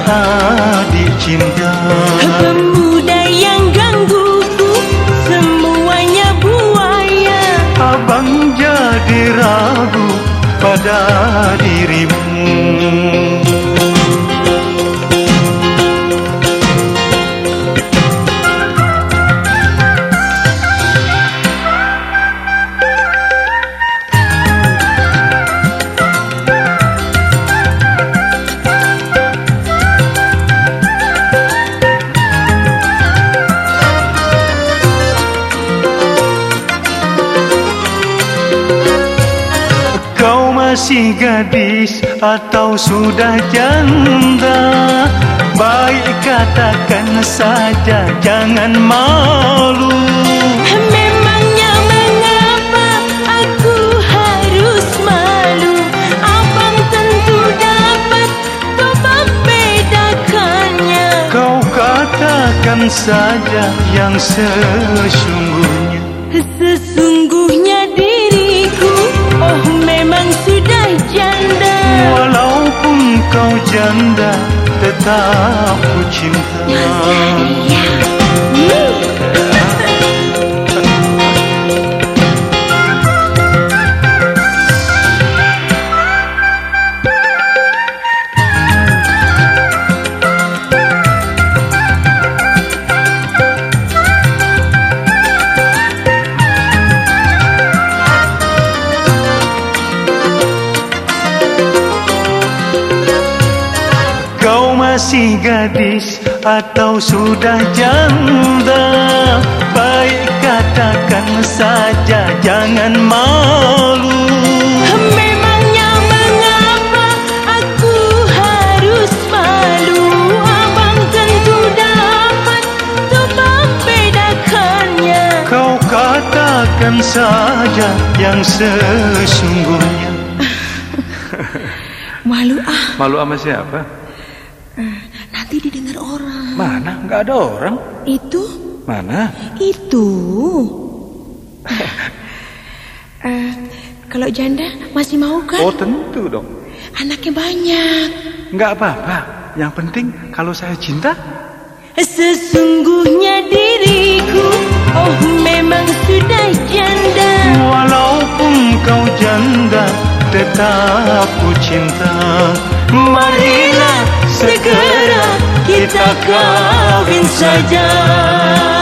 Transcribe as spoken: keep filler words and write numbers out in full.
adik cinta. Pemuda yang gangguku semuanya buaya. Abang jadi ragu pada dirimu. Masih gadis atau sudah janda? Baik katakan saja, jangan malu. Memangnya mengapa aku harus malu? Abang tentu dapat membedakannya. Kau katakan saja yang sesungguhnya. Sesungguhnya diriku, oh memang sudah janda. Walaupun kau janda, tetap ku cinta. Kau masih gadis atau sudah janda? Baik katakan saja, jangan malu. Memangnya mengapa aku harus malu? Abang tentu dapat untuk membedakannya. Kau katakan saja yang sesungguhnya. Malu ah. Malu sama siapa? Nanti didengar orang. Mana? Nggak ada orang. Itu? Mana? Itu. uh, Kalau janda masih mau kan? Oh tentu dong. Anaknya banyak. Nggak apa-apa. Yang penting kalau saya cinta. Sesungguhnya diriku, oh memang sudah janda. Walaupun kau janda, tetap ku cinta. Marilah segera kita kawin saja.